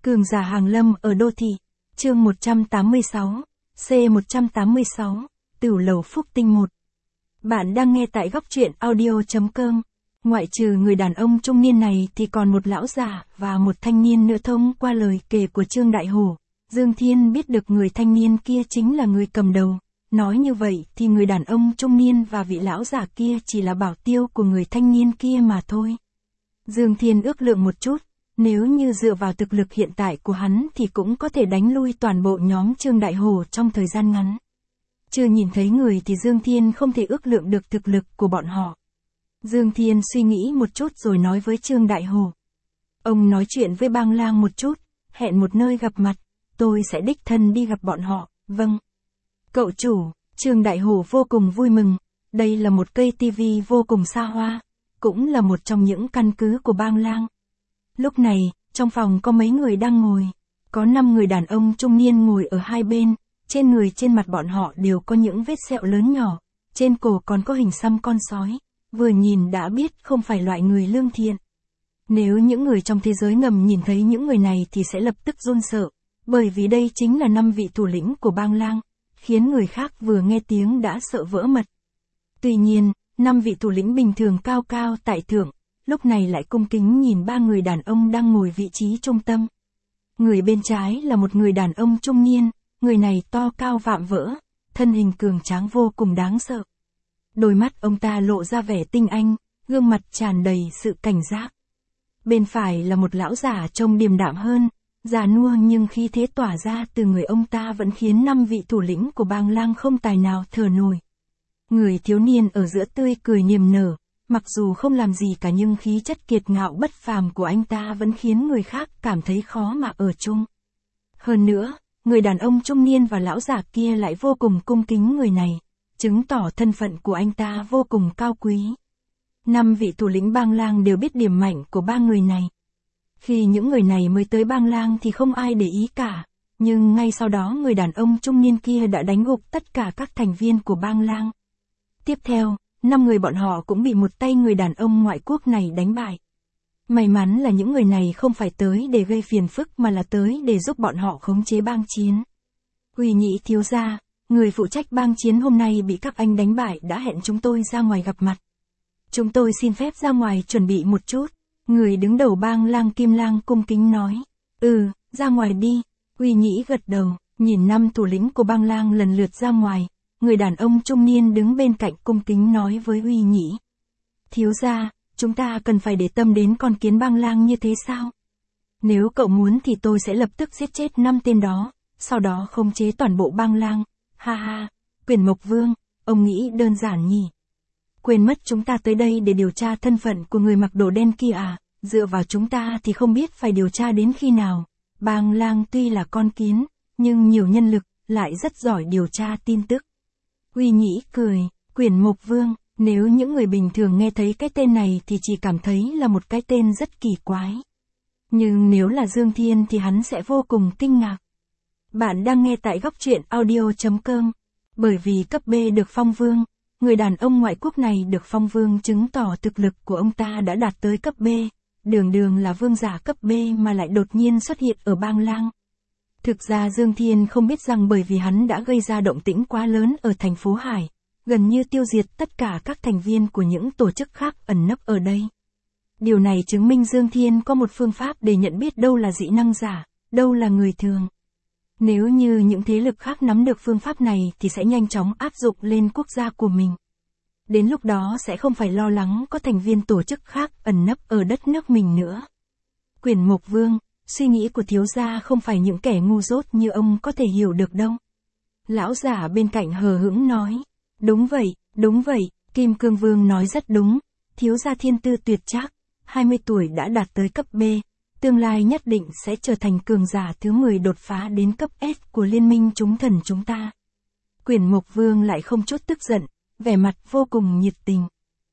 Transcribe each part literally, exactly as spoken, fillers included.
Cường giả hàng lâm ở đô thị. Chương một trăm tám mươi sáu, C một trăm tám mươi sáu, Tửu lầu Phúc Tinh một. Bạn đang nghe tại góc truyện audio.com. Ngoại trừ người đàn ông trung niên này thì còn một lão già và một thanh niên nữa. Thông qua lời kể của Trương Đại Hổ, Dương Thiên biết được người thanh niên kia chính là người cầm đầu. Nói như vậy thì người đàn ông trung niên và vị lão già kia chỉ là bảo tiêu của người thanh niên kia mà thôi. Dương Thiên ước lượng một chút, nếu như dựa vào thực lực hiện tại của hắn thì cũng có thể đánh lui toàn bộ nhóm Trương Đại Hổ trong thời gian ngắn. Chưa nhìn thấy người thì Dương Thiên không thể ước lượng được thực lực của bọn họ. Dương Thiên suy nghĩ một chút rồi nói với Trương Đại Hổ. Ông nói chuyện với Bang Lang một chút, hẹn một nơi gặp mặt, tôi sẽ đích thân đi gặp bọn họ. Vâng. Cậu chủ, Trương Đại Hổ vô cùng vui mừng, đây là một cây tivi vô cùng xa hoa, cũng là một trong những căn cứ của Bang Lang. Lúc này, trong phòng có mấy người đang ngồi, có năm người đàn ông trung niên ngồi ở hai bên, trên người trên mặt bọn họ đều có những vết sẹo lớn nhỏ, trên cổ còn có hình xăm con sói, vừa nhìn đã biết không phải loại người lương thiện. Nếu những người trong thế giới ngầm nhìn thấy những người này thì sẽ lập tức run sợ, bởi vì đây chính là năm vị thủ lĩnh của Bang Lang, khiến người khác vừa nghe tiếng đã sợ vỡ mật. Tuy nhiên, năm vị thủ lĩnh bình thường cao cao tại thượng, lúc này lại cung kính nhìn ba người đàn ông đang ngồi vị trí trung tâm. Người bên trái là một người đàn ông trung niên, người này to cao vạm vỡ, thân hình cường tráng vô cùng đáng sợ. Đôi mắt ông ta lộ ra vẻ tinh anh, gương mặt tràn đầy sự cảnh giác. Bên phải là một lão giả trông điềm đạm hơn, già nua nhưng khí thế tỏa ra từ người ông ta vẫn khiến năm vị thủ lĩnh của Bang Lang không tài nào thở nổi. Người thiếu niên ở giữa tươi cười niềm nở, mặc dù không làm gì cả nhưng khí chất kiệt ngạo bất phàm của anh ta vẫn khiến người khác cảm thấy khó mà ở chung. Hơn nữa, người đàn ông trung niên và lão già kia lại vô cùng cung kính người này, chứng tỏ thân phận của anh ta vô cùng cao quý. Năm vị thủ lĩnh Bang Lang đều biết điểm mạnh của ba người này. Khi những người này mới tới Bang Lang thì không ai để ý cả, nhưng ngay sau đó người đàn ông trung niên kia đã đánh gục tất cả các thành viên của Bang Lang. Tiếp theo, năm người bọn họ cũng bị một tay người đàn ông ngoại quốc này đánh bại. May mắn là những người này không phải tới để gây phiền phức mà là tới để giúp bọn họ khống chế bang chiến. Uy Nhĩ thiếu gia, người phụ trách bang chiến hôm nay bị các anh đánh bại đã hẹn chúng tôi ra ngoài gặp mặt. Chúng tôi xin phép ra ngoài chuẩn bị một chút. Người đứng đầu Bang Lang Kim Lang cung kính nói. Ừ, ra ngoài đi. Uy Nhĩ gật đầu, nhìn năm thủ lĩnh của Bang Lang lần lượt ra ngoài. Người đàn ông trung niên đứng bên cạnh cung kính nói với Uy Nhĩ. Thiếu gia, chúng ta cần phải để tâm đến con kiến Bang Lang như thế sao? Nếu cậu muốn thì tôi sẽ lập tức giết chết năm tên đó, sau đó khống chế toàn bộ Bang Lang. Ha ha, Quyền Mộc Vương, ông nghĩ đơn giản nhỉ? Quên mất chúng ta tới đây để điều tra thân phận của người mặc đồ đen kia à, dựa vào chúng ta thì không biết phải điều tra đến khi nào. Bang Lang tuy là con kiến, nhưng nhiều nhân lực, lại rất giỏi điều tra tin tức. Uy Nhĩ cười, Quyền Mộc Vương, nếu những người bình thường nghe thấy cái tên này thì chỉ cảm thấy là một cái tên rất kỳ quái. Nhưng nếu là Dương Thiên thì hắn sẽ vô cùng kinh ngạc. Bạn đang nghe tại góc truyện audio.com. Bởi vì cấp B được phong vương, người đàn ông ngoại quốc này được phong vương chứng tỏ thực lực của ông ta đã đạt tới cấp B, đường đường là vương giả cấp B mà lại đột nhiên xuất hiện ở Bang Lang. Thực ra Dương Thiên không biết rằng bởi vì hắn đã gây ra động tĩnh quá lớn ở thành phố Hải, gần như tiêu diệt tất cả các thành viên của những tổ chức khác ẩn nấp ở đây. Điều này chứng minh Dương Thiên có một phương pháp để nhận biết đâu là dị năng giả, đâu là người thường. Nếu như những thế lực khác nắm được phương pháp này thì sẽ nhanh chóng áp dụng lên quốc gia của mình. Đến lúc đó sẽ không phải lo lắng có thành viên tổ chức khác ẩn nấp ở đất nước mình nữa. Quyền Mộc Vương, suy nghĩ của thiếu gia không phải những kẻ ngu dốt như ông có thể hiểu được đâu. Lão giả bên cạnh hờ hững nói. Đúng vậy, đúng vậy, Kim Cương Vương nói rất đúng. Thiếu gia thiên tư tuyệt trác, hai mươi tuổi đã đạt tới cấp B. Tương lai nhất định sẽ trở thành cường giả thứ mười đột phá đến cấp S của liên minh chúng thần chúng ta. Quyền Mộc Vương lại không chút tức giận, vẻ mặt vô cùng nhiệt tình.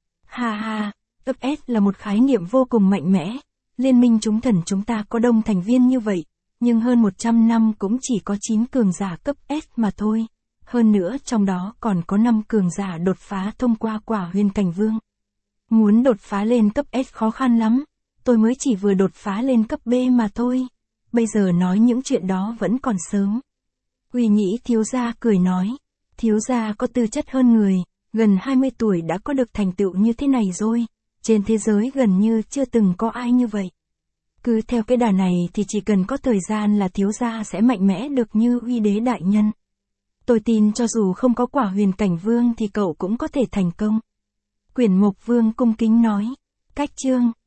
Ha ha, cấp S là một khái niệm vô cùng mạnh mẽ. Liên minh chúng thần chúng ta có đông thành viên như vậy, nhưng hơn một trăm năm cũng chỉ có chín cường giả cấp S mà thôi. Hơn nữa trong đó còn có năm cường giả đột phá thông qua quả huyền cảnh vương. Muốn đột phá lên cấp S khó khăn lắm. Tôi mới chỉ vừa đột phá lên cấp B mà thôi. bây giờ nói những chuyện đó vẫn còn sớm. Uy Nhĩ thiếu gia cười nói, thiếu gia có tư chất hơn người, gần hai mươi tuổi đã có được thành tựu như thế này rồi, trên thế giới gần như chưa từng có ai như vậy. Cứ theo cái đà này thì chỉ cần có thời gian là thiếu gia sẽ mạnh mẽ được như Uy đế đại nhân. Tôi tin cho dù không có quả huyền cảnh vương thì cậu cũng có thể thành công. Quyển Mộc Vương cung kính nói, cách chương,